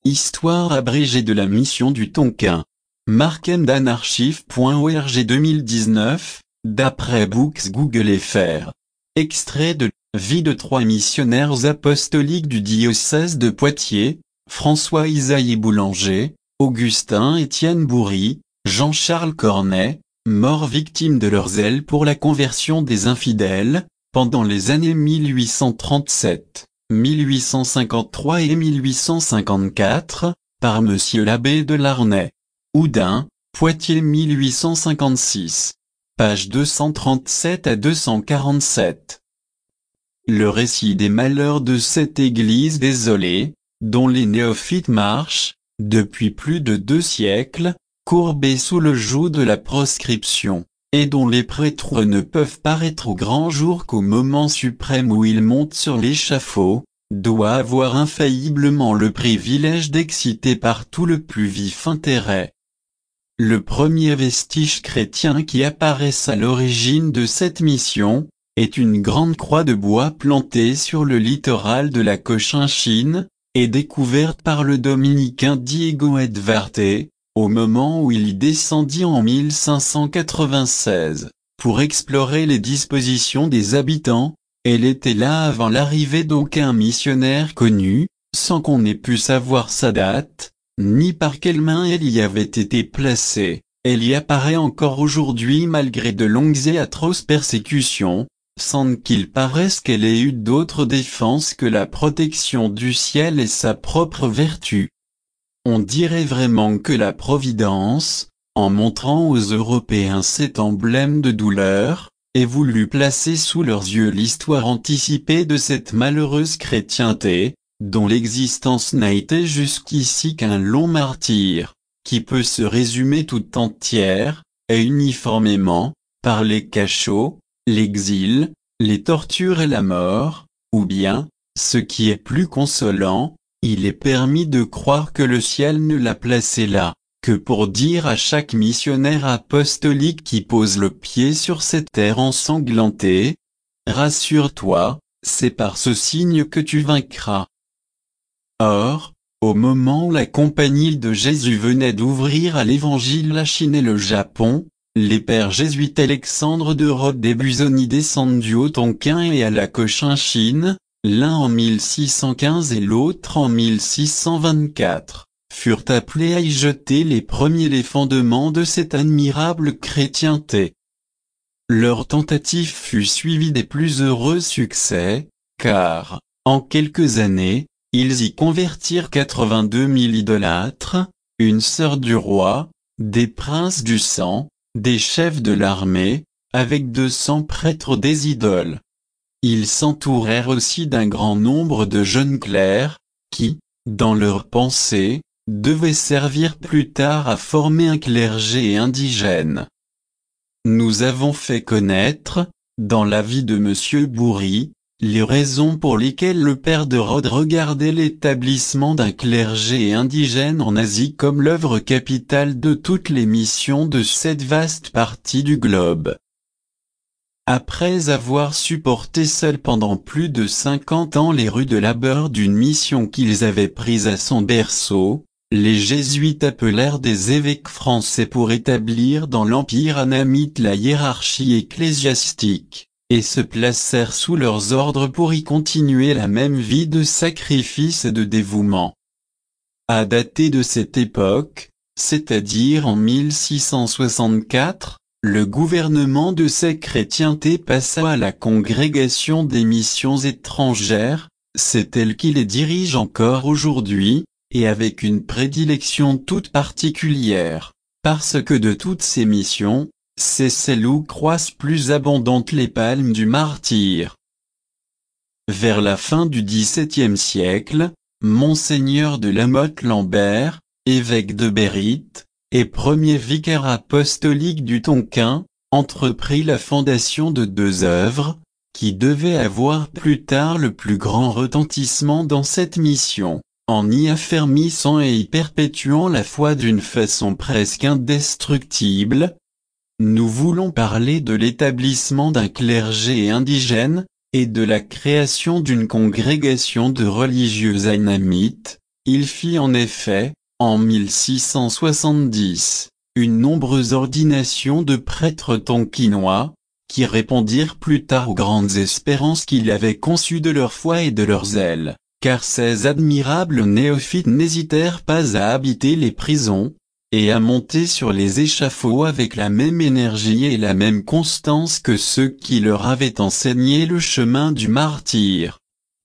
Histoire abrégée de la mission du Tonkin. Markendanarchive.org 2019, d'après Books Google fr. Extrait de « Vie de trois missionnaires apostoliques du diocèse de Poitiers, François-Isaïe Boulanger, Augustin-Étienne Bourry, Jean-Charles Cornet, morts victimes de leur zèle pour la conversion des infidèles, pendant les années 1837, 1853 et 1854, par Monsieur l'abbé de Larnay. Oudin, Poitiers 1856. Pages 237 à 247. Le récit des malheurs de cette église désolée, dont les néophytes marchent, depuis plus de 2 siècles, courbés sous le joug de la proscription, et dont les prêtres ne peuvent paraître au grand jour qu'au moment suprême où ils montent sur l'échafaud, doit avoir infailliblement le privilège d'exciter partout le plus vif intérêt. Le premier vestige chrétien qui apparaisse à l'origine de cette mission, est une grande croix de bois plantée sur le littoral de la Cochinchine, et découverte par le dominicain Diego Edvarte, au moment où il y descendit en 1596, pour explorer les dispositions des habitants. Elle était là avant l'arrivée d'aucun missionnaire connu, sans qu'on ait pu savoir sa date, ni par quelle main elle y avait été placée. Elle y apparaît encore aujourd'hui malgré de longues et atroces persécutions, sans qu'il paraisse qu'elle ait eu d'autre défense que la protection du ciel et sa propre vertu. On dirait vraiment que la Providence, en montrant aux Européens cet emblème de douleur, ait voulu placer sous leurs yeux l'histoire anticipée de cette malheureuse chrétienté, dont l'existence n'a été jusqu'ici qu'un long martyre, qui peut se résumer tout entière, et uniformément, par les cachots, l'exil, les tortures et la mort, ou bien, ce qui est plus consolant, il est permis de croire que le ciel ne l'a placé là, que pour dire à chaque missionnaire apostolique qui pose le pied sur cette terre ensanglantée, « Rassure-toi, c'est par ce signe que tu vaincras ». Or, au moment où la Compagnie de Jésus venait d'ouvrir à l'Évangile la Chine et le Japon, les pères jésuites Alexandre de Rhodes et Busoni descendus au Tonkin et à la Cochinchine, l'un en 1615 et l'autre en 1624, furent appelés à y jeter les fondements de cette admirable chrétienté. Leur tentative fut suivie des plus heureux succès, car, en quelques années, ils y convertirent 82 000 idolâtres, une sœur du roi, des princes du sang, des chefs de l'armée, avec 200 prêtres des idoles. Ils s'entourèrent aussi d'un grand nombre de jeunes clercs, qui, dans leur pensée, devaient servir plus tard à former un clergé indigène. Nous avons fait connaître, dans la vie de Monsieur Bourry, les raisons pour lesquelles le père de Rhodes regardait l'établissement d'un clergé indigène en Asie comme l'œuvre capitale de toutes les missions de cette vaste partie du globe. Après avoir supporté seuls pendant plus de 50 ans les rudes labeurs d'une mission qu'ils avaient prise à son berceau, les jésuites appelèrent des évêques français pour établir dans l'empire annamite la hiérarchie ecclésiastique, et se placèrent sous leurs ordres pour y continuer la même vie de sacrifice et de dévouement. À dater de cette époque, c'est-à-dire en 1664, le gouvernement de cette chrétienté passa à la Congrégation des missions étrangères, c'est elle qui les dirige encore aujourd'hui, et avec une prédilection toute particulière, parce que de toutes ces missions, c'est celle où croissent plus abondantes les palmes du martyre. Vers la fin du XVIIe siècle, Monseigneur de Lamotte-Lambert, évêque de Bérite, et premier vicaire apostolique du Tonkin, entreprit la fondation de 2 œuvres, qui devaient avoir plus tard le plus grand retentissement dans cette mission, en y affermissant et y perpétuant la foi d'une façon presque indestructible. Nous voulons parler de l'établissement d'un clergé indigène, et de la création d'une congrégation de religieux annamites, Il fit en effet, en 1670, une nombreuse ordination de prêtres tonkinois, qui répondirent plus tard aux grandes espérances qu'il avait conçues de leur foi et de leur zèle, car ces admirables néophytes n'hésitèrent pas à habiter les prisons, et à monter sur les échafauds avec la même énergie et la même constance que ceux qui leur avaient enseigné le chemin du martyre.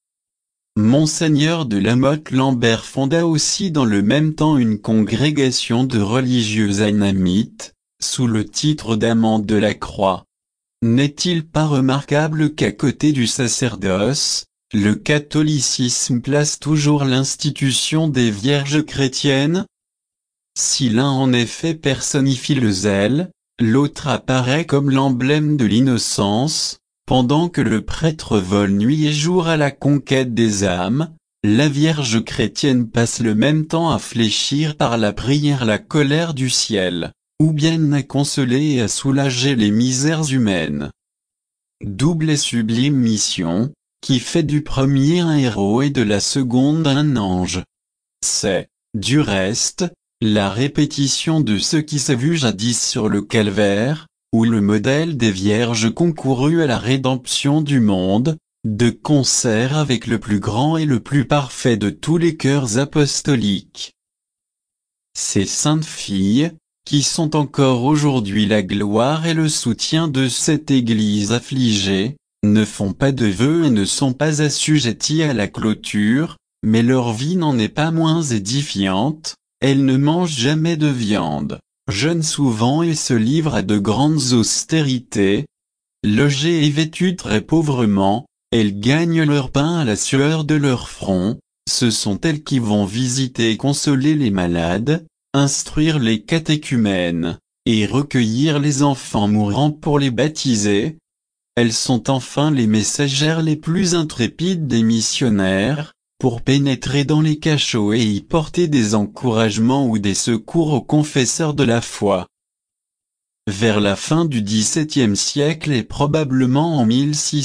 Monseigneur de La Motte-Lambert fonda aussi dans le même temps une congrégation de religieux anamites, sous le titre d'Amants de la Croix. N'est-il pas remarquable qu'à côté du sacerdoce, le catholicisme place toujours l'institution des vierges chrétiennes? Si l'un en effet personnifie le zèle, l'autre apparaît comme l'emblème de l'innocence. Pendant que le prêtre vole nuit et jour à la conquête des âmes, la Vierge chrétienne passe le même temps à fléchir par la prière la colère du ciel, ou bien à consoler et à soulager les misères humaines. Double et sublime mission, qui fait du premier un héros et de la seconde un ange. C'est, du reste, la répétition de ce qui s'est vu jadis sur le calvaire, où le modèle des vierges concourut à la rédemption du monde, de concert avec le plus grand et le plus parfait de tous les cœurs apostoliques. Ces saintes filles, qui sont encore aujourd'hui la gloire et le soutien de cette Église affligée, ne font pas de vœux et ne sont pas assujetties à la clôture, mais leur vie n'en est pas moins édifiante. Elles ne mangent jamais de viande, jeûnent souvent et se livrent à de grandes austérités. Logées et vêtues très pauvrement, elles gagnent leur pain à la sueur de leur front. Ce sont elles qui vont visiter et consoler les malades, instruire les catéchumènes, et recueillir les enfants mourants pour les baptiser. Elles sont enfin les messagères les plus intrépides des missionnaires, pour pénétrer dans les cachots et y porter des encouragements ou des secours aux confesseurs de la foi. Vers la fin du XVIIe siècle et probablement en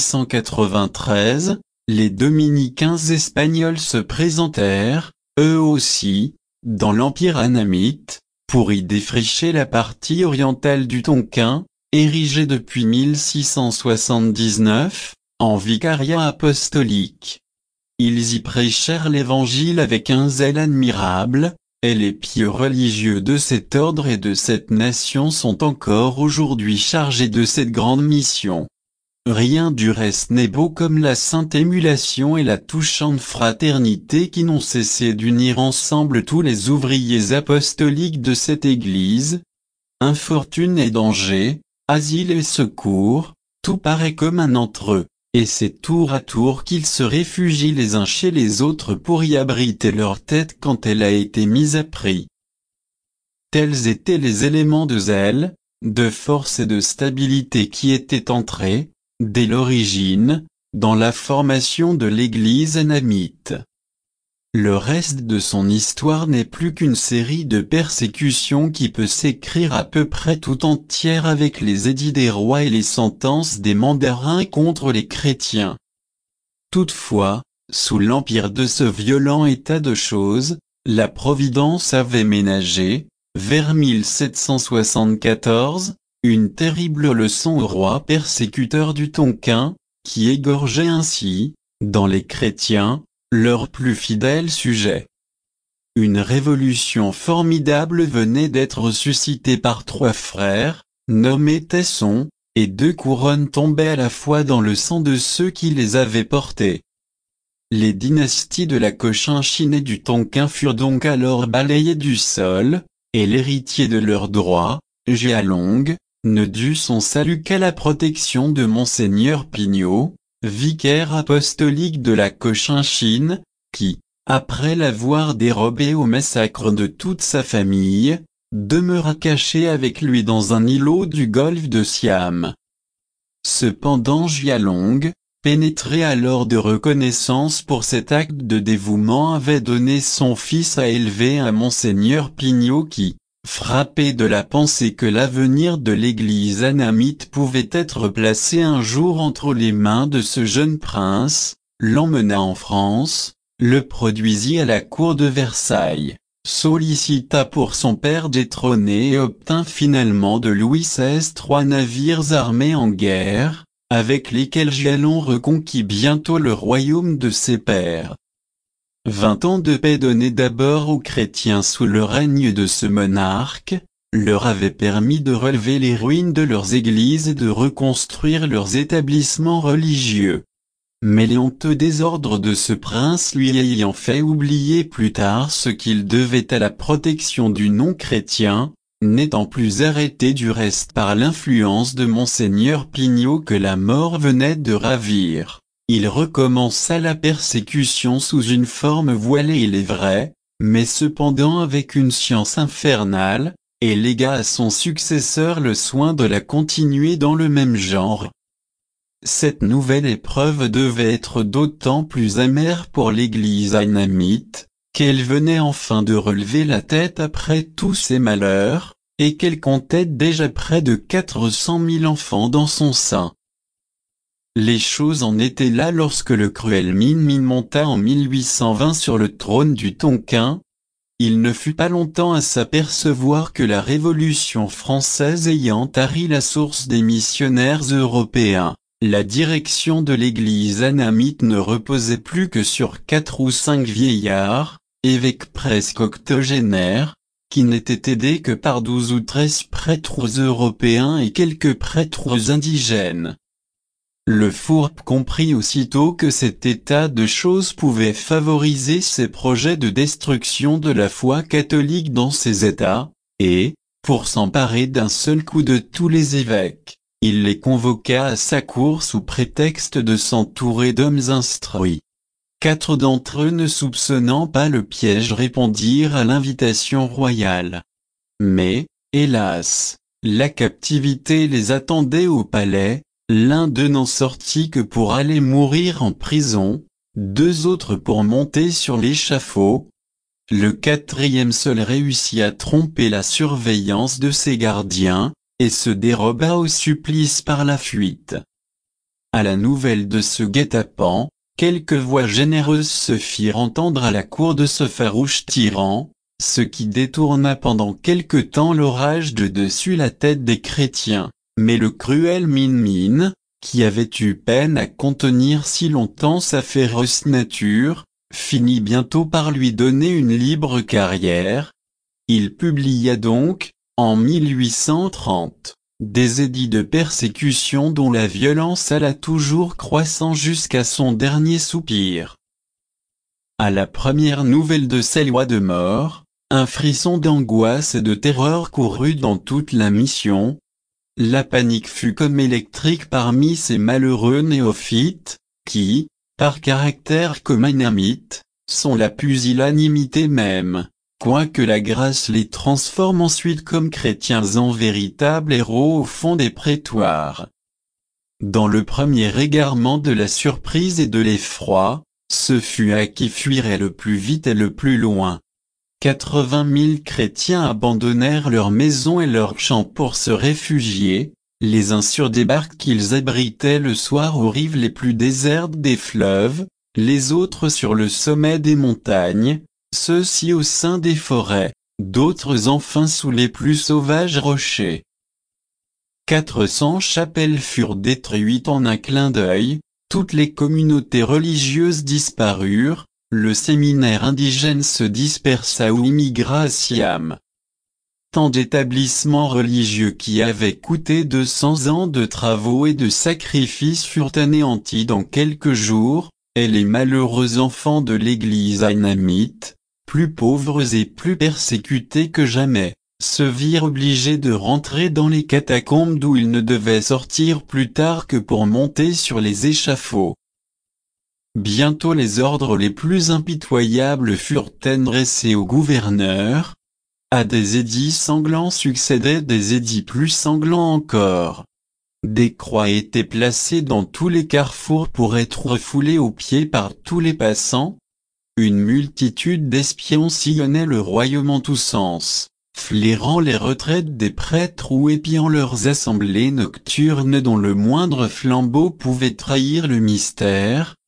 1693, les dominicains espagnols se présentèrent, eux aussi, dans l'Empire annamite, pour y défricher la partie orientale du Tonkin, érigée depuis 1679, en vicariat apostolique. Ils y prêchèrent l'Évangile avec un zèle admirable, et les pieux religieux de cet ordre et de cette nation sont encore aujourd'hui chargés de cette grande mission. Rien du reste n'est beau comme la sainte émulation et la touchante fraternité qui n'ont cessé d'unir ensemble tous les ouvriers apostoliques de cette Église. Infortune et danger, asile et secours, tout paraît commun entre eux. Et c'est tour à tour qu'ils se réfugient les uns chez les autres pour y abriter leur tête quand elle a été mise à prix. Tels étaient les éléments de zèle, de force et de stabilité qui étaient entrés, dès l'origine, dans la formation de l'Église annamite. Le reste de son histoire n'est plus qu'une série de persécutions qui peut s'écrire à peu près tout entière avec les édits des rois et les sentences des mandarins contre les chrétiens. Toutefois, sous l'empire de ce violent état de choses, la Providence avait ménagé, vers 1774, une terrible leçon au roi persécuteur du Tonkin, qui égorgeait ainsi, dans les chrétiens, leurs plus fidèles sujets. Une révolution formidable venait d'être suscitée par 3 frères, nommés Tesson, et 2 couronnes tombaient à la fois dans le sang de ceux qui les avaient portés. Les dynasties de la Cochinchine et du Tonkin furent donc alors balayées du sol, et l'héritier de leurs droits, Jialong, ne dut son salut qu'à la protection de Monseigneur Pignot, vicaire apostolique de la Cochinchine, qui, après l'avoir dérobé au massacre de toute sa famille, demeura caché avec lui dans un îlot du golfe de Siam. Cependant Jialong, pénétré alors de reconnaissance pour cet acte de dévouement, avait donné son fils à élever un Monseigneur Pignot qui, frappé de la pensée que l'avenir de l'Église annamite pouvait être placé un jour entre les mains de ce jeune prince, l'emmena en France, le produisit à la cour de Versailles, sollicita pour son père détrôné et obtint finalement de Louis XVI 3 navires armés en guerre, avec lesquels Jalon reconquit bientôt le royaume de ses pères. 20 ans de paix donnés d'abord aux chrétiens sous le règne de ce monarque, leur avaient permis de relever les ruines de leurs églises et de reconstruire leurs établissements religieux. Mais les honteux désordres de ce prince lui ayant fait oublier plus tard ce qu'il devait à la protection du non-chrétien, n'étant plus arrêté du reste par l'influence de Monseigneur Pignot que la mort venait de ravir, il recommença la persécution sous une forme voilée il est vrai, mais cependant avec une science infernale, et légua à son successeur le soin de la continuer dans le même genre. Cette nouvelle épreuve devait être d'autant plus amère pour l'Église annamite, qu'elle venait enfin de relever la tête après tous ses malheurs, et qu'elle comptait déjà près de 400 000 enfants dans son sein. Les choses en étaient là lorsque le cruel Min Min monta en 1820 sur le trône du Tonkin. Il ne fut pas longtemps à s'apercevoir que la Révolution française ayant tari la source des missionnaires européens, la direction de l'Église annamite ne reposait plus que sur 4 ou 5 vieillards, évêques presque octogénaires, qui n'étaient aidés que par 12 ou 13 prêtres européens et quelques prêtres indigènes. Le fourbe comprit aussitôt que cet état de choses pouvait favoriser ses projets de destruction de la foi catholique dans ces États, et, pour s'emparer d'un seul coup de tous les évêques, il les convoqua à sa cour sous prétexte de s'entourer d'hommes instruits. 4 d'entre eux ne soupçonnant pas le piège répondirent à l'invitation royale. Mais, hélas, la captivité les attendait au palais. L'un d'eux n'en sortit que pour aller mourir en prison, 2 autres pour monter sur l'échafaud. Le 4e seul réussit à tromper la surveillance de ses gardiens, et se déroba au supplice par la fuite. À la nouvelle de ce guet-apens, quelques voix généreuses se firent entendre à la cour de ce farouche tyran, ce qui détourna pendant quelque temps l'orage de dessus la tête des chrétiens. Mais le cruel Min Min, qui avait eu peine à contenir si longtemps sa féroce nature, finit bientôt par lui donner une libre carrière. Il publia donc, en 1830, des édits de persécution dont la violence alla toujours croissant jusqu'à son dernier soupir. À la première nouvelle de ces lois de mort, un frisson d'angoisse et de terreur courut dans toute la mission. La panique fut comme électrique parmi ces malheureux néophytes, qui, par caractère comme annamites, sont la pusillanimité même, quoique la grâce les transforme ensuite comme chrétiens en véritables héros au fond des prétoires. Dans le premier égarement de la surprise et de l'effroi, ce fut à qui fuirait le plus vite et le plus loin. 80 000 chrétiens abandonnèrent leurs maisons et leurs champs pour se réfugier, les uns sur des barques qu'ils abritaient le soir aux rives les plus désertes des fleuves, les autres sur le sommet des montagnes, ceux-ci au sein des forêts, d'autres enfin sous les plus sauvages rochers. 400 chapelles furent détruites en un clin d'œil, toutes les communautés religieuses disparurent, le séminaire indigène se dispersa ou immigra à Siam. Tant d'établissements religieux qui avaient coûté 200 ans de travaux et de sacrifices furent anéantis dans quelques jours, et les malheureux enfants de l'Église annamite, plus pauvres et plus persécutés que jamais, se virent obligés de rentrer dans les catacombes d'où ils ne devaient sortir plus tard que pour monter sur les échafauds. Bientôt les ordres les plus impitoyables furent adressés au gouverneur. À des édits sanglants succédaient des édits plus sanglants encore. Des croix étaient placées dans tous les carrefours pour être refoulées aux pieds par tous les passants. Une multitude d'espions sillonnait le royaume en tous sens, flairant les retraites des prêtres ou épiant leurs assemblées nocturnes dont le moindre flambeau pouvait trahir le mystère.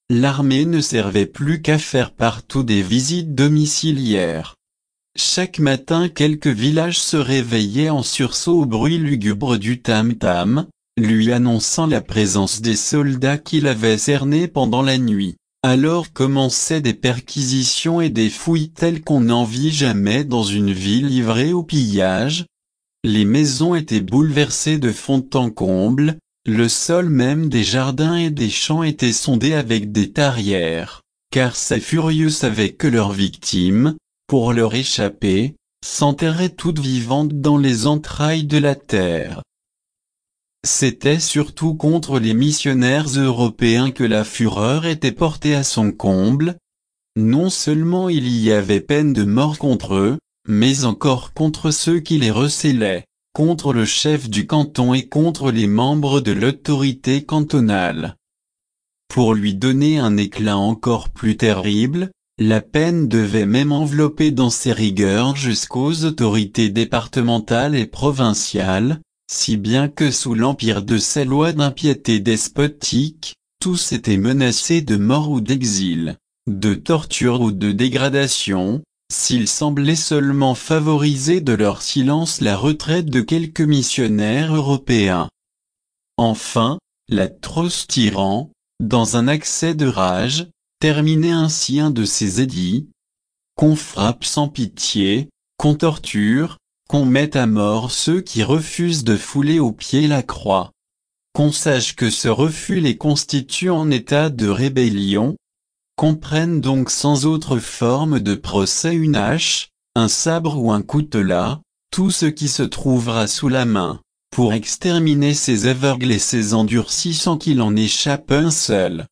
l'armée ne servait plus qu'à faire partout des visites domiciliaires. Chaque matin quelques villages se réveillaient en sursaut au bruit lugubre du tam-tam, lui annonçant la présence des soldats qu'il avait cernés pendant la nuit. Alors commençaient des perquisitions et des fouilles telles qu'on n'en vit jamais dans une ville livrée au pillage. Les maisons étaient bouleversées de fond en comble, le sol même des jardins et des champs était sondé avec des tarières, car ces furieux savaient que leurs victimes, pour leur échapper, s'enterraient toutes vivantes dans les entrailles de la terre. C'était surtout contre les missionnaires européens que la fureur était portée à son comble. Non seulement il y avait peine de mort contre eux, mais encore contre ceux qui les recélaient, contre le chef du canton et contre les membres de l'autorité cantonale. Pour lui donner un éclat encore plus terrible, la peine devait même envelopper dans ses rigueurs jusqu'aux autorités départementales et provinciales, si bien que sous l'empire de ces lois d'impiété despotique, tous étaient menacés de mort ou d'exil, de torture ou de dégradation, s'ils semblaient seulement favoriser de leur silence la retraite de quelques missionnaires européens. Enfin, l'atroce tyran, dans un accès de rage, terminait ainsi un de ses édits: qu'on frappe sans pitié, qu'on torture, qu'on mette à mort ceux qui refusent de fouler aux pieds la croix. Qu'on sache que ce refus les constitue en état de rébellion. Qu'on prenne donc sans autre forme de procès une hache, un sabre ou un coutelas, tout ce qui se trouvera sous la main, pour exterminer ces aveugles et ces endurcis sans qu'il en échappe un seul.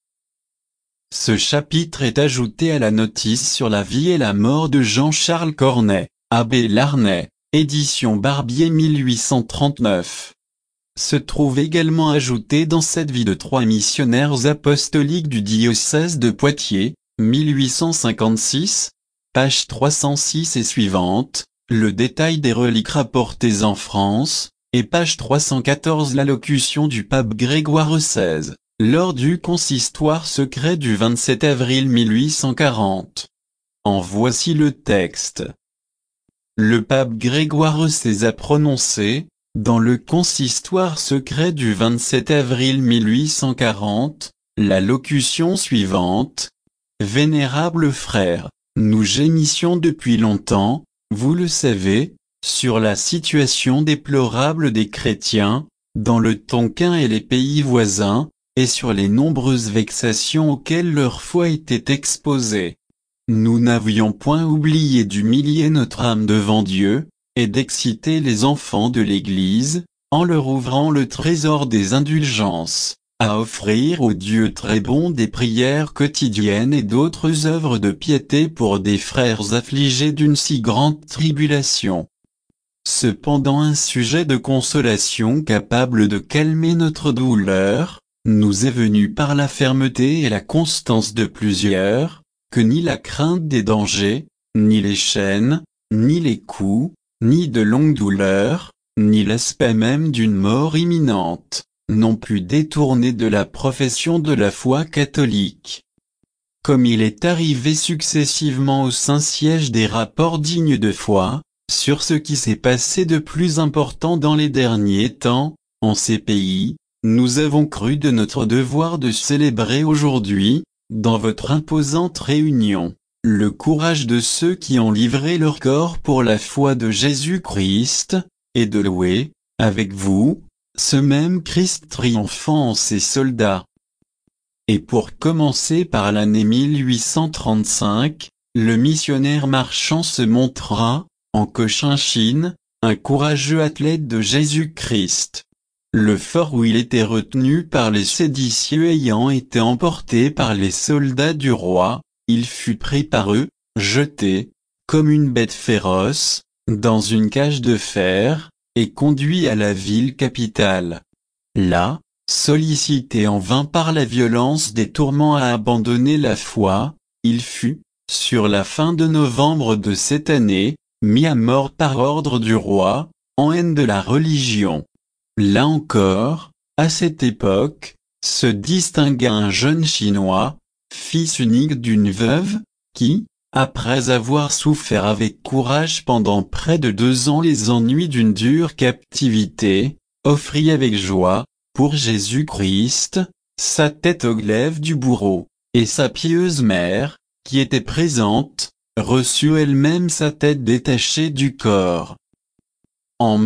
Ce chapitre est ajouté à la notice sur la vie et la mort de Jean-Charles Cornet, abbé Larnay, édition Barbier 1839. Se trouve également ajouté dans cette vie de 3 missionnaires apostoliques du diocèse de Poitiers, 1856, page 306 et suivante, le détail des reliques rapportées en France, et page 314 l'allocution du pape Grégoire XVI, lors du consistoire secret du 27 avril 1840. En voici le texte. Le pape Grégoire XVI a prononcé, dans le consistoire secret du 27 avril 1840, l'allocution suivante. Vénérables frères, nous gémissions depuis longtemps, vous le savez, sur la situation déplorable des chrétiens, dans le Tonkin et les pays voisins, et sur les nombreuses vexations auxquelles leur foi était exposée. Nous n'avions point oublié d'humilier notre âme devant Dieu, et d'exciter les enfants de l'Église, en leur ouvrant le trésor des indulgences, à offrir au Dieu très bon des prières quotidiennes et d'autres œuvres de piété pour des frères affligés d'une si grande tribulation. Cependant un sujet de consolation capable de calmer notre douleur, nous est venu par la fermeté et la constance de plusieurs, que ni la crainte des dangers, ni les chaînes, ni les coups, ni de longues douleurs, ni l'aspect même d'une mort imminente, n'ont pu détourner de la profession de la foi catholique. Comme il est arrivé successivement au Saint-Siège des rapports dignes de foi, sur ce qui s'est passé de plus important dans les derniers temps, en ces pays, nous avons cru de notre devoir de célébrer aujourd'hui, dans votre imposante réunion, le courage de ceux qui ont livré leur corps pour la foi de Jésus-Christ, et de louer, avec vous, ce même Christ triomphant en ses soldats. Et pour commencer par l'année 1835, le missionnaire marchand se montra, en Cochinchine, un courageux athlète de Jésus-Christ. Le fort où il était retenu par les séditieux ayant été emporté par les soldats du roi, il fut pris par eux, jeté, comme une bête féroce, dans une cage de fer, et conduit à la ville capitale. Là, sollicité en vain par la violence des tourments à abandonner la foi, il fut, sur la fin de novembre de cette année, mis à mort par ordre du roi, en haine de la religion. Là encore, à cette époque, se distingua un jeune Chinois, fils unique d'une veuve, qui, après avoir souffert avec courage pendant près de 2 ans les ennuis d'une dure captivité, offrit avec joie, pour Jésus-Christ, sa tête au glaive du bourreau, et sa pieuse mère, qui était présente, reçut elle-même sa tête détachée du corps. En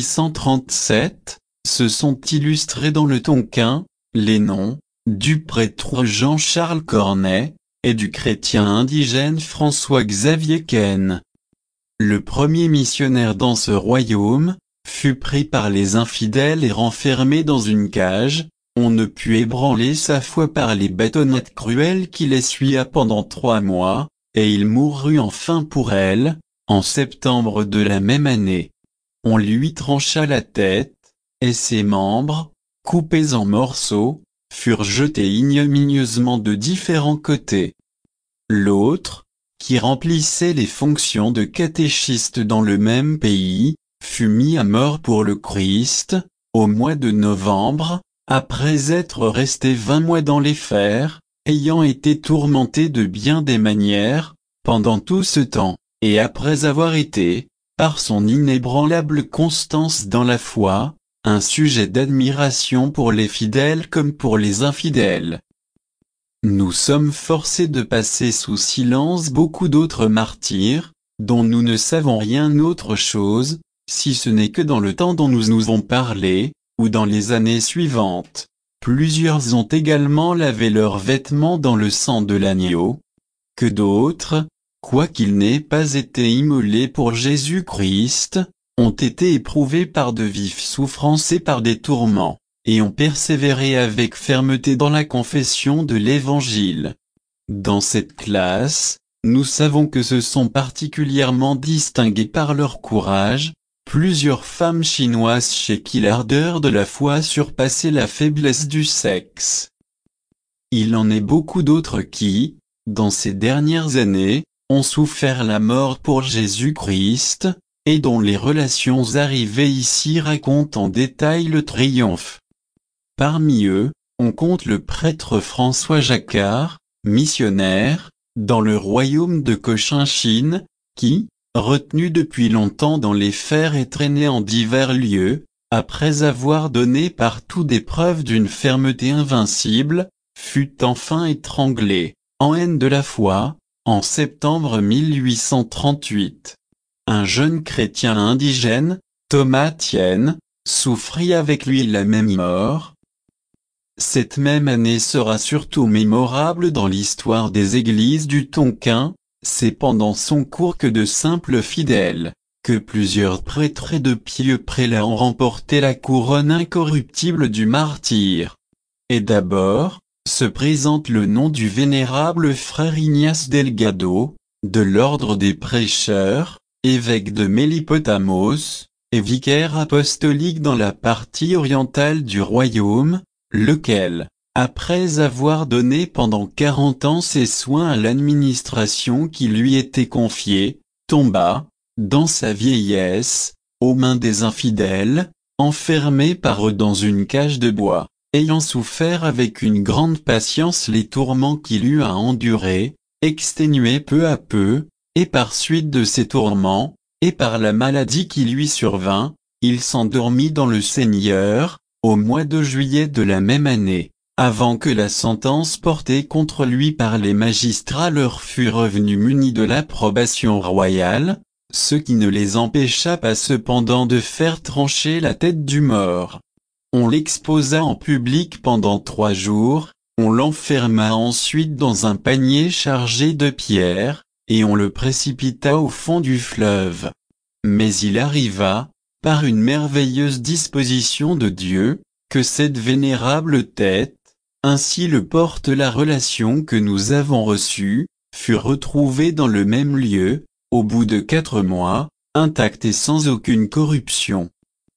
1837, se sont illustrés dans le Tonkin, les noms, du prêtre Jean-Charles Cornet, et du chrétien indigène François-Xavier Ken. Le premier missionnaire dans ce royaume, fut pris par les infidèles et renfermé dans une cage, on ne put ébranler sa foi par les bâtonnades cruelles qu'il essuya pendant 3 mois, et il mourut enfin pour elle, en septembre de la même année. On lui trancha la tête, et ses membres, coupés en morceaux, furent jetés ignominieusement de différents côtés. L'autre, qui remplissait les fonctions de catéchiste dans le même pays, fut mis à mort pour le Christ, au mois de novembre, après être resté 20 mois dans les fers, ayant été tourmenté de bien des manières, pendant tout ce temps, et après avoir été, par son inébranlable constance dans la foi, un sujet d'admiration pour les fidèles comme pour les infidèles. Nous sommes forcés de passer sous silence beaucoup d'autres martyrs, dont nous ne savons rien autre chose, si ce n'est que dans le temps dont nous avons parlé, ou dans les années suivantes, plusieurs ont également lavé leurs vêtements dans le sang de l'agneau, que d'autres, quoiqu'ils n'aient pas été immolés pour Jésus-Christ, ont été éprouvés par de vives souffrances et par des tourments, et ont persévéré avec fermeté dans la confession de l'Évangile. Dans cette classe, nous savons que se sont particulièrement distinguées par leur courage, plusieurs femmes chinoises chez qui l'ardeur de la foi surpassait la faiblesse du sexe. Il en est beaucoup d'autres qui, dans ces dernières années, ont souffert la mort pour Jésus-Christ, et dont les relations arrivées ici racontent en détail le triomphe. Parmi eux, on compte le prêtre François Jacquard, missionnaire, dans le royaume de Cochinchine, qui, retenu depuis longtemps dans les fers et traîné en divers lieux, après avoir donné partout des preuves d'une fermeté invincible, fut enfin étranglé, en haine de la foi, en septembre 1838. Un jeune chrétien indigène, Thomas Tienne, souffrit avec lui la même mort. Cette même année sera surtout mémorable dans l'histoire des églises du Tonkin, c'est pendant son cours que de simples fidèles, que plusieurs prêtres et de pieux prélats ont remporté la couronne incorruptible du martyre. Et d'abord, se présente le nom du vénérable frère Ignace Delgado, de l'ordre des prêcheurs, évêque de Mélipotamos, et vicaire apostolique dans la partie orientale du royaume, lequel, après avoir donné pendant 40 ans ses soins à l'administration qui lui était confiée, tomba, dans sa vieillesse, aux mains des infidèles, enfermé par eux dans une cage de bois, ayant souffert avec une grande patience les tourments qu'il eut à endurer, exténué peu à peu, et par suite de ces tourments, et par la maladie qui lui survint, il s'endormit dans le Seigneur, au mois de juillet de la même année, avant que la sentence portée contre lui par les magistrats leur fût revenue munie de l'approbation royale, ce qui ne les empêcha pas cependant de faire trancher la tête du mort. On l'exposa en public pendant 3 jours, on l'enferma ensuite dans un panier chargé de pierres, et on le précipita au fond du fleuve. Mais il arriva, par une merveilleuse disposition de Dieu, que cette vénérable tête, ainsi le porte la relation que nous avons reçue, fut retrouvée dans le même lieu, au bout de 4 mois, intacte et sans aucune corruption.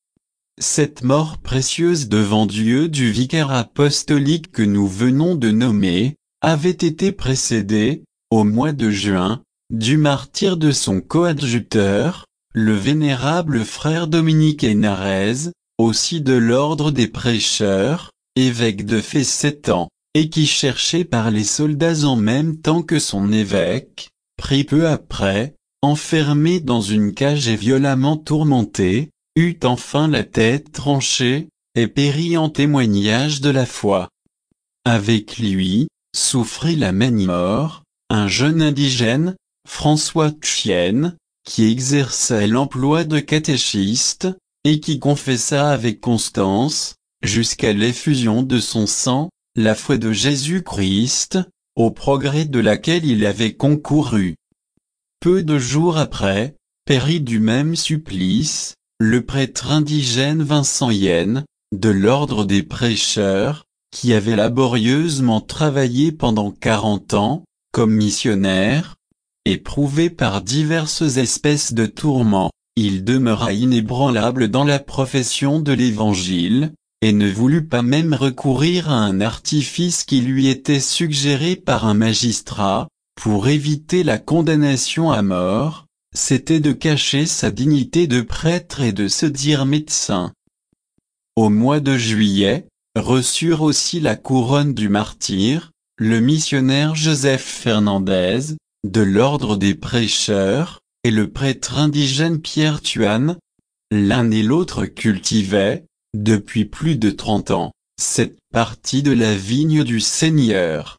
Cette mort précieuse devant Dieu du vicaire apostolique que nous venons de nommer, avait été précédée, au mois de juin, du martyre de son coadjuteur, le vénérable frère Dominique Hénarez, aussi de l'ordre des prêcheurs, évêque de Fès 7 ans, et qui cherché par les soldats en même temps que son évêque, pris peu après, enfermé dans une cage et violemment tourmenté, eut enfin la tête tranchée, et périt en témoignage de la foi. Avec lui, souffrit la même mort, un jeune indigène, François Tchien, qui exerçait l'emploi de catéchiste, et qui confessa avec constance, jusqu'à l'effusion de son sang, la foi de Jésus-Christ, au progrès de laquelle il avait concouru. Peu de jours après, périt du même supplice, le prêtre indigène Vincent Yen, de l'ordre des prêcheurs, qui avait laborieusement travaillé pendant 40 ans, comme missionnaire. Éprouvé par diverses espèces de tourments, il demeura inébranlable dans la profession de l'Évangile, et ne voulut pas même recourir à un artifice qui lui était suggéré par un magistrat, pour éviter la condamnation à mort, c'était de cacher sa dignité de prêtre et de se dire médecin. Au mois de juillet, reçurent aussi la couronne du martyr, le missionnaire Joseph Fernandez, de l'ordre des prêcheurs, et le prêtre indigène Pierre Tuan. L'un et l'autre cultivaient, depuis plus de 30 ans, cette partie de la vigne du Seigneur.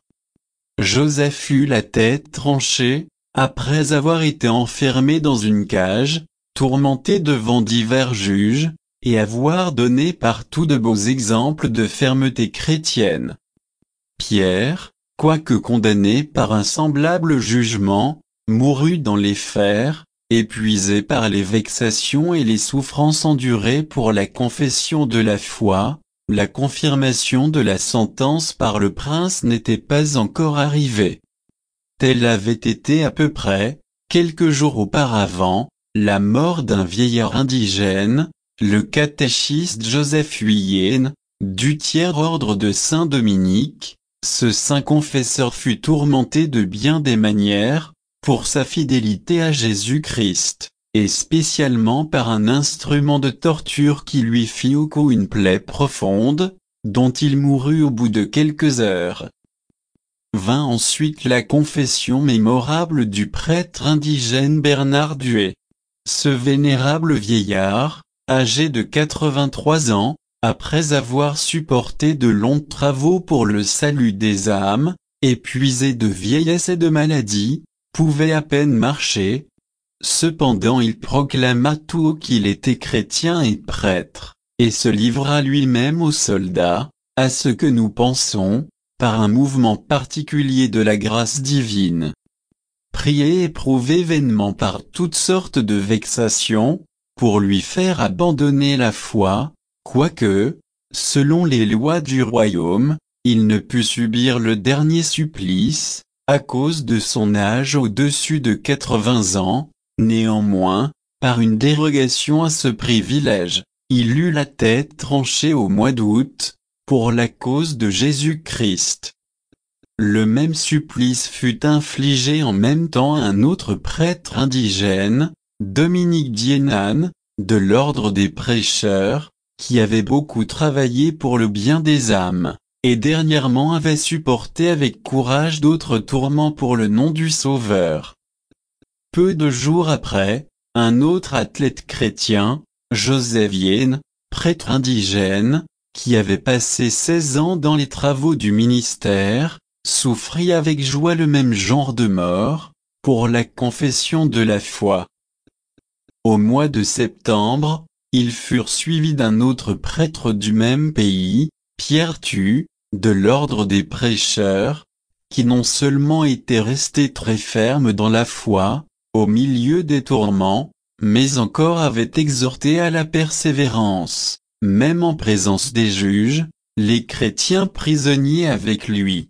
Joseph eut la tête tranchée, après avoir été enfermé dans une cage, tourmenté devant divers juges, et avoir donné partout de beaux exemples de fermeté chrétienne. Pierre, quoique condamné par un semblable jugement, mourut dans les fers, épuisé par les vexations et les souffrances endurées pour la confession de la foi. La confirmation de la sentence par le prince n'était pas encore arrivée. Telle avait été à peu près, quelques jours auparavant, la mort d'un vieillard indigène, le catéchiste Joseph Huyén, du tiers ordre de Saint-Dominique. Ce saint confesseur fut tourmenté de bien des manières, pour sa fidélité à Jésus-Christ, et spécialement par un instrument de torture qui lui fit au cou une plaie profonde, dont il mourut au bout de quelques heures. Vint ensuite la confession mémorable du prêtre indigène Bernard Duet. Ce vénérable vieillard, âgé de 83 ans, après avoir supporté de longs travaux pour le salut des âmes, épuisé de vieillesse et de maladie, pouvait à peine marcher. Cependant il proclama tout haut qu'il était chrétien et prêtre, et se livra lui-même aux soldats, à ce que nous pensons, par un mouvement particulier de la grâce divine. Prié et éprouvé vainement par toutes sortes de vexations, pour lui faire abandonner la foi, quoique, selon les lois du royaume, il ne put subir le dernier supplice, à cause de son âge au-dessus de 80 ans, néanmoins, par une dérogation à ce privilège, il eut la tête tranchée au mois d'août, pour la cause de Jésus-Christ. Le même supplice fut infligé en même temps à un autre prêtre indigène, Dominique Dienan, de l'ordre des prêcheurs, qui avait beaucoup travaillé pour le bien des âmes, et dernièrement avait supporté avec courage d'autres tourments pour le nom du Sauveur. Peu de jours après, un autre athlète chrétien, Joseph Yen, prêtre indigène, qui avait passé 16 ans dans les travaux du ministère, souffrit avec joie le même genre de mort, pour la confession de la foi. Au mois de septembre, ils furent suivis d'un autre prêtre du même pays, Pierre Tu, de l'ordre des prêcheurs, qui non seulement était resté très ferme dans la foi, au milieu des tourments, mais encore avait exhorté à la persévérance, même en présence des juges, les chrétiens prisonniers avec lui.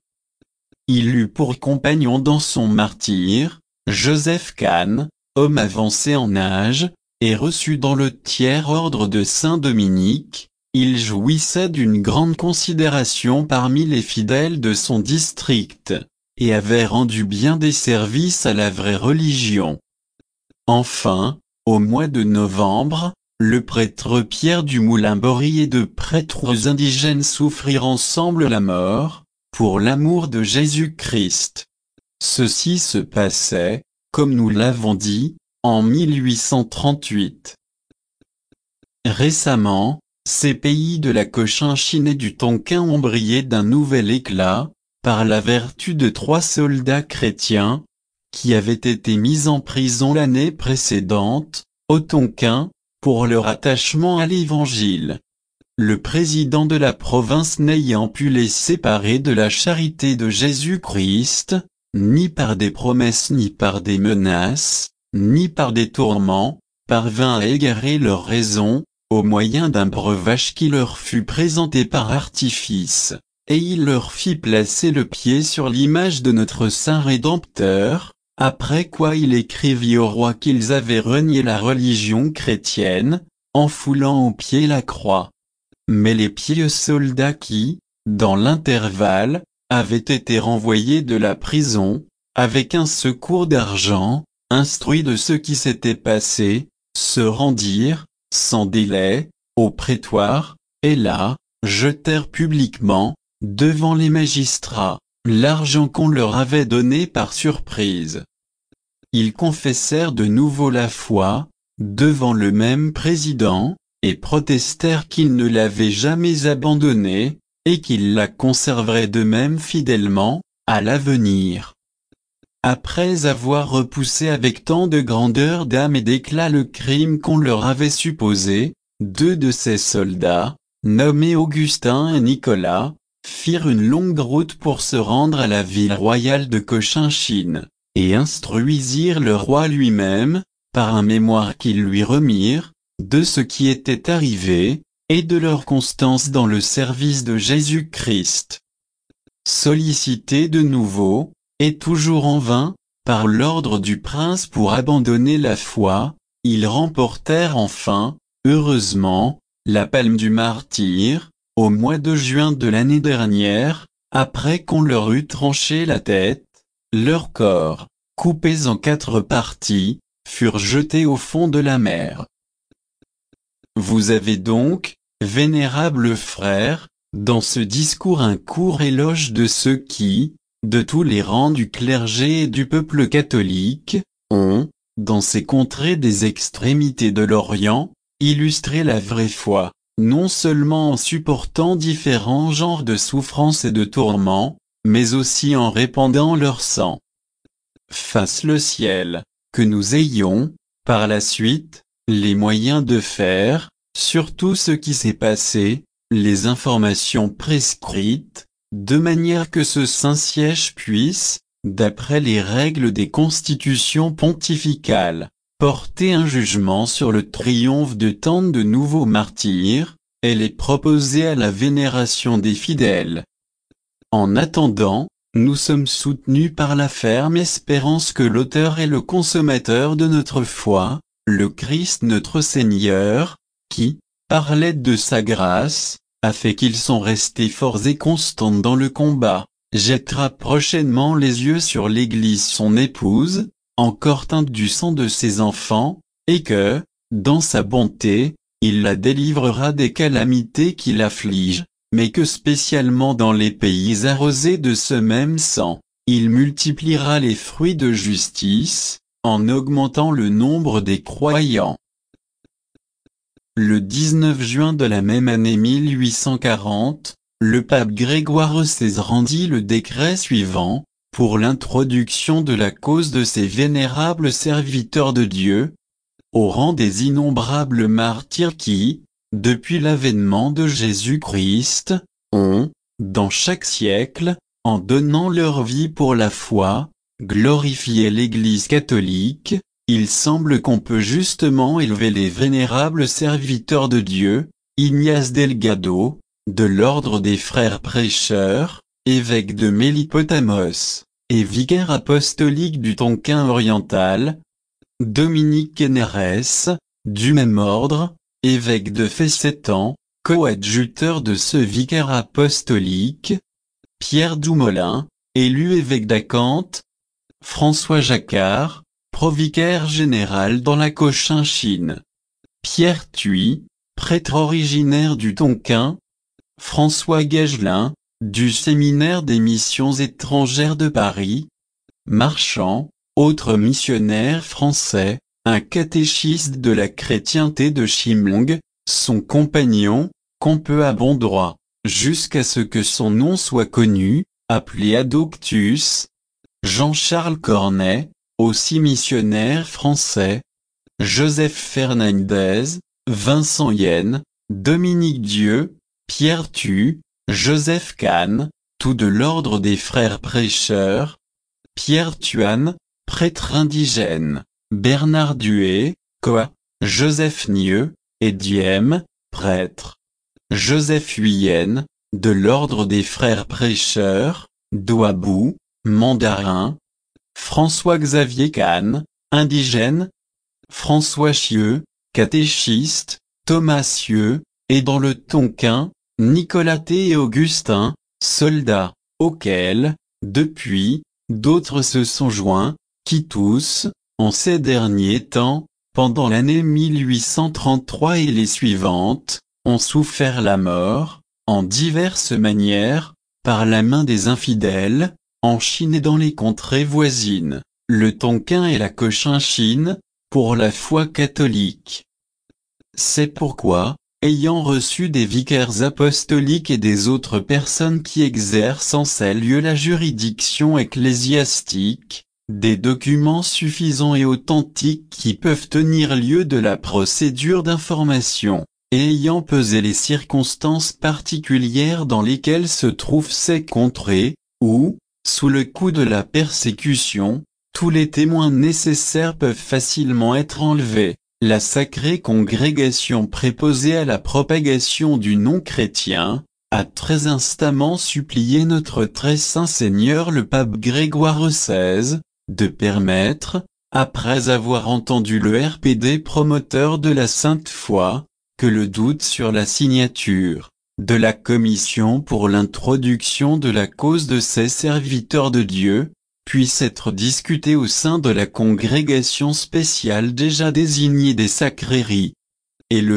Il eut pour compagnon dans son martyre, Joseph Kahn, homme avancé en âge, et reçu dans le tiers ordre de Saint-Dominique. Il jouissait d'une grande considération parmi les fidèles de son district, et avait rendu bien des services à la vraie religion. Enfin, au mois de novembre, le prêtre Pierre du Moulin-Bory et deux prêtres indigènes souffrirent ensemble la mort, pour l'amour de Jésus-Christ. Ceci se passait, comme nous l'avons dit, en 1838. Récemment, ces pays de la Cochinchine et du Tonkin ont brillé d'un nouvel éclat, par la vertu de 3 soldats chrétiens, qui avaient été mis en prison l'année précédente, au Tonkin, pour leur attachement à l'Évangile. Le président de la province n'ayant pu les séparer de la charité de Jésus-Christ, ni par des promesses ni par des menaces, ni par des tourments, parvint à égarer leur raison, au moyen d'un breuvage qui leur fut présenté par artifice, et il leur fit placer le pied sur l'image de notre Saint Rédempteur, après quoi il écrivit au roi qu'ils avaient renié la religion chrétienne, en foulant aux pieds la croix. Mais les pieux soldats qui, dans l'intervalle, avaient été renvoyés de la prison, avec un secours d'argent, instruits de ce qui s'était passé, se rendirent, sans délai, au prétoire, et là, jetèrent publiquement, devant les magistrats, l'argent qu'on leur avait donné par surprise. Ils confessèrent de nouveau la foi, devant le même président, et protestèrent qu'ils ne l'avaient jamais abandonnée, et qu'ils la conserveraient de même fidèlement, à l'avenir. Après avoir repoussé avec tant de grandeur d'âme et d'éclat le crime qu'on leur avait supposé, 2 de ces soldats, nommés Augustin et Nicolas, firent une longue route pour se rendre à la ville royale de Cochinchine, et instruisirent le roi lui-même, par un mémoire qu'ils lui remirent, de ce qui était arrivé, et de leur constance dans le service de Jésus-Christ. Sollicités de nouveau, et toujours en vain, par l'ordre du prince pour abandonner la foi, ils remportèrent enfin, heureusement, la palme du martyre, au mois de juin de l'année dernière, après qu'on leur eut tranché la tête, leurs corps, coupés en 4 parties, furent jetés au fond de la mer. Vous avez donc, vénérables frères, dans ce discours un court éloge de ceux qui, de tous les rangs du clergé et du peuple catholique, ont, dans ces contrées des extrémités de l'Orient, illustré la vraie foi, non seulement en supportant différents genres de souffrances et de tourments, mais aussi en répandant leur sang. Fasse le ciel, que nous ayons, par la suite, les moyens de faire, sur tout ce qui s'est passé, les informations prescrites, de manière que ce Saint-Siège puisse, d'après les règles des constitutions pontificales, porter un jugement sur le triomphe de tant de nouveaux martyrs, et les proposer à la vénération des fidèles. En attendant, nous sommes soutenus par la ferme espérance que l'auteur et le consommateur de notre foi, le Christ notre Seigneur, qui, par l'aide de sa grâce, a fait qu'ils sont restés forts et constants dans le combat, jettera prochainement les yeux sur l'Église son épouse, encore teinte du sang de ses enfants, et que, dans sa bonté, il la délivrera des calamités qui l'affligent, mais que spécialement dans les pays arrosés de ce même sang, il multipliera les fruits de justice, en augmentant le nombre des croyants. Le 19 juin de la même année 1840, le pape Grégoire XVI rendit le décret suivant, pour l'introduction de la cause de ces vénérables serviteurs de Dieu, au rang des innombrables martyrs qui, depuis l'avènement de Jésus-Christ, ont, dans chaque siècle, en donnant leur vie pour la foi, glorifié l'Église catholique. Il semble qu'on peut justement élever les vénérables serviteurs de Dieu, Ignace Delgado, de l'ordre des frères prêcheurs, évêque de Mélipotamos, et vicaire apostolique du Tonkin oriental, Dominique Kénérès, du même ordre, évêque de Fessétan, coadjuteur de ce vicaire apostolique, Pierre Dumoulin, élu évêque d'Aquante, François Jacquard, provicaire général dans la Cochinchine. Pierre Thuy, prêtre originaire du Tonkin, François Gagelin, du Séminaire des Missions étrangères de Paris, Marchand, autre missionnaire français, un catéchiste de la chrétienté de Chimlong, son compagnon, qu'on peut à bon droit, jusqu'à ce que son nom soit connu, appelé Adoctus, Jean-Charles Cornet, aussi missionnaire français, Joseph Fernandez, Vincent Yen, Dominique Dieu, Pierre Thuy, Joseph Kahn, tous de l'ordre des frères prêcheurs, Pierre Thuan, prêtre indigène, Bernard Duhay, Coa, Joseph Nieux, et Diem, prêtre, Joseph Huyenne, de l'ordre des frères prêcheurs, Douabou, mandarin, François-Xavier Kahn, indigène, François Chieux, catéchiste, Thomas Sieux, et dans le Tonkin, Nicolas T. et Augustin, soldats, auxquels, depuis, d'autres se sont joints, qui tous, en ces derniers temps, pendant l'année 1833 et les suivantes, ont souffert la mort, en diverses manières, par la main des infidèles, en Chine et dans les contrées voisines, le Tonkin et la Cochinchine, pour la foi catholique. C'est pourquoi, ayant reçu des vicaires apostoliques et des autres personnes qui exercent en ces lieux la juridiction ecclésiastique, des documents suffisants et authentiques qui peuvent tenir lieu de la procédure d'information, et ayant pesé les circonstances particulières dans lesquelles se trouvent ces contrées, où, sous le coup de la persécution, tous les témoins nécessaires peuvent facilement être enlevés, la sacrée congrégation préposée à la propagation du nom chrétien, a très instamment supplié notre très saint Seigneur le pape Grégoire XVI, de permettre, après avoir entendu le RPD promoteur de la sainte foi, que le doute sur la signature de la commission pour l'introduction de la cause de ces serviteurs de Dieu, puisse être discuté au sein de la congrégation spéciale déjà désignée des Sacreries. Et le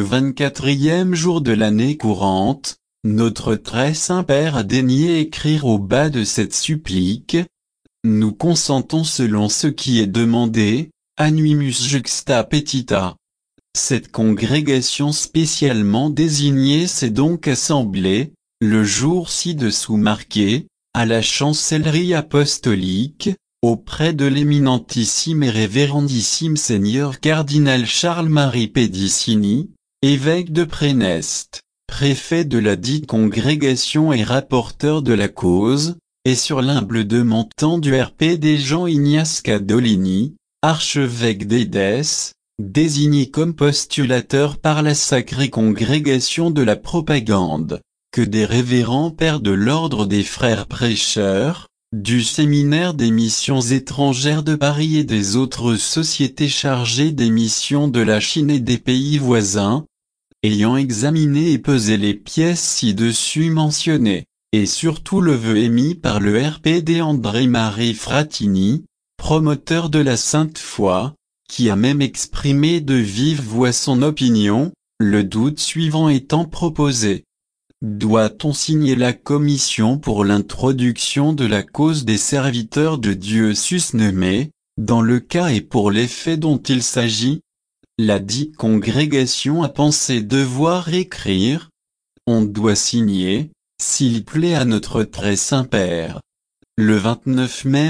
24e jour de l'année courante, notre très saint Père a daigné écrire au bas de cette supplique: nous consentons selon ce qui est demandé, animus juxta petita. Cette congrégation spécialement désignée s'est donc assemblée, le jour ci-dessous marqué, à la chancellerie apostolique, auprès de l'éminentissime et révérendissime Seigneur cardinal Charles-Marie Pedicini, évêque de Préneste, préfet de la dite congrégation et rapporteur de la cause, et sur l'humble demandant du RPD Jean-Ignace Cadolini, archevêque d'Édesse, désigné comme postulateur par la sacrée congrégation de la propagande, que des révérends pères de l'ordre des frères prêcheurs, du séminaire des missions étrangères de Paris et des autres sociétés chargées des missions de la Chine et des pays voisins, ayant examiné et pesé les pièces ci-dessus mentionnées, et surtout le vœu émis par le RPD André-Marie Fratini, promoteur de la sainte foi, qui a même exprimé de vive voix son opinion, le doute suivant étant proposé. Doit-on signer la commission pour l'introduction de la cause des serviteurs de Dieu susnommés, dans le cas et pour les faits dont il s'agit? La dite congrégation a pensé devoir écrire: on doit signer, s'il plaît à notre très saint Père. Le 29 mai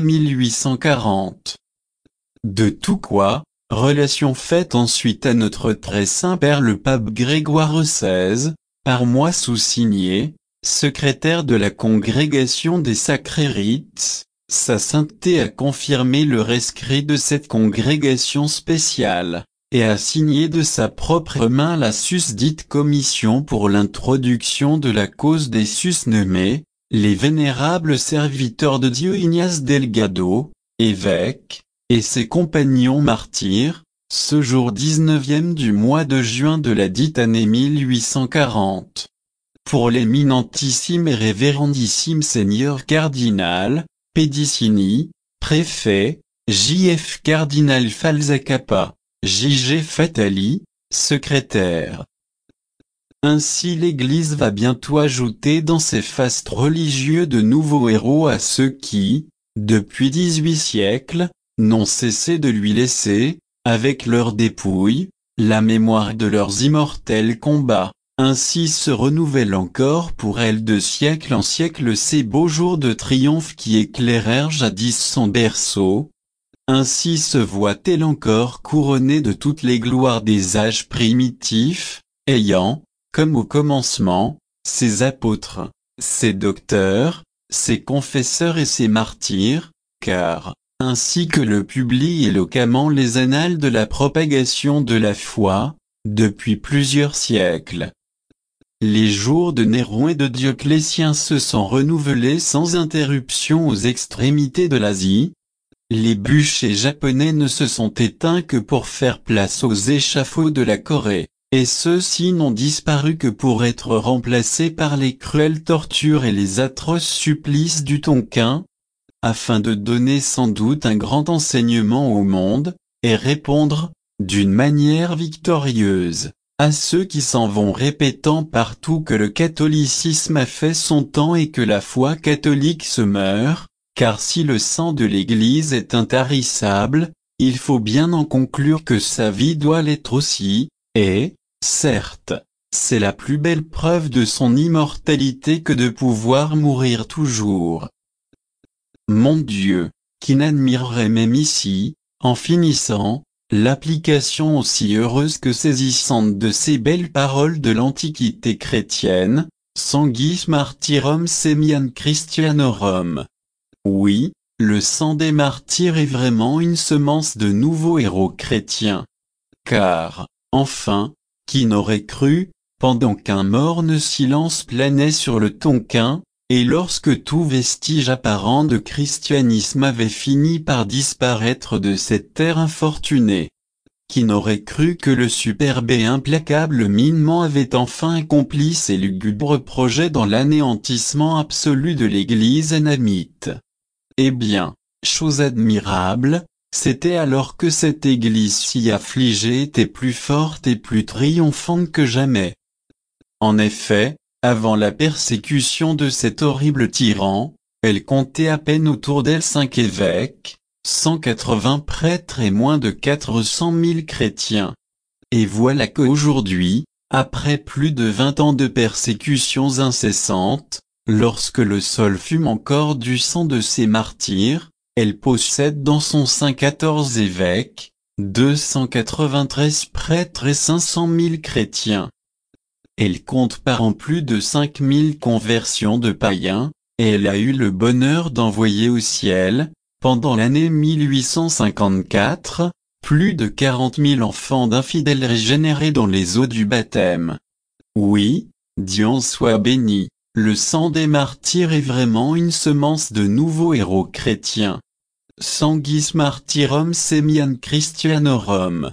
1840. De tout quoi, relation faite ensuite à notre très saint Père le pape Grégoire XVI, par moi sous-signé, secrétaire de la congrégation des sacrés rites, sa sainteté a confirmé le rescrit de cette congrégation spéciale, et a signé de sa propre main la susdite commission pour l'introduction de la cause des susnommés, les vénérables serviteurs de Dieu Ignace Delgado, évêque, et ses compagnons martyrs, ce jour 19e du mois de juin de la dite année 1840. Pour l'éminentissime et révérendissime Seigneur cardinal, Pedicini, préfet, J.F. cardinal Falzacappa, J.G. Fatali, secrétaire. Ainsi l'Église va bientôt ajouter dans ses fastes religieux de nouveaux héros à ceux qui, depuis 18 siècles, n'ont cessé de lui laisser, avec leurs dépouilles, la mémoire de leurs immortels combats. Ainsi se renouvellent encore pour elle de siècle en siècle ces beaux jours de triomphe qui éclairèrent jadis son berceau. Ainsi se voit-elle encore couronnée de toutes les gloires des âges primitifs, ayant, comme au commencement, ses apôtres, ses docteurs, ses confesseurs et ses martyrs, car, ainsi que le publient éloquemment les annales de la propagation de la foi, depuis plusieurs siècles. Les jours de Néron et de Dioclétien se sont renouvelés sans interruption aux extrémités de l'Asie. Les bûchers japonais ne se sont éteints que pour faire place aux échafauds de la Corée, et ceux-ci n'ont disparu que pour être remplacés par les cruelles tortures et les atroces supplices du Tonkin, afin de donner sans doute un grand enseignement au monde, et répondre, d'une manière victorieuse, à ceux qui s'en vont répétant partout que le catholicisme a fait son temps et que la foi catholique se meurt, car si le sang de l'Église est intarissable, il faut bien en conclure que sa vie doit l'être aussi, et, certes, c'est la plus belle preuve de son immortalité que de pouvoir mourir toujours. Mon Dieu, qui n'admirerait même ici, en finissant, l'application aussi heureuse que saisissante de ces belles paroles de l'Antiquité chrétienne, sanguis martyrum semian Christianorum. Oui, le sang des martyrs est vraiment une semence de nouveaux héros chrétiens. Car, enfin, qui n'aurait cru, pendant qu'un morne silence planait sur le Tonkin, et lorsque tout vestige apparent de christianisme avait fini par disparaître de cette terre infortunée, qui n'aurait cru que le superbe et implacable Minement avait enfin accompli ses lugubres projets dans l'anéantissement absolu de l'Église anamite. Eh bien, chose admirable, c'était alors que cette Église si affligée était plus forte et plus triomphante que jamais. En effet, avant la persécution de cet horrible tyran, elle comptait à peine autour d'elle 5 évêques, 180 prêtres et moins de 400 000 chrétiens. Et voilà qu'aujourd'hui, après plus de 20 ans de persécutions incessantes, lorsque le sol fume encore du sang de ses martyrs, elle possède dans son sein 14 évêques, 293 prêtres et 500 000 chrétiens. Elle compte par an plus de 5000 conversions de païens, et elle a eu le bonheur d'envoyer au ciel, pendant l'année 1854, plus de 40 000 enfants d'infidèles régénérés dans les eaux du baptême. Oui, Dieu en soit béni, le sang des martyrs est vraiment une semence de nouveaux héros chrétiens. Sanguis martyrum semian Christianorum.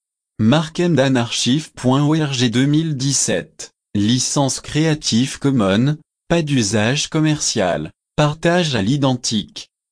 Markemdanarchive.org 2017. Licence Creative Commons, pas d'usage commercial. Partage à l'identique.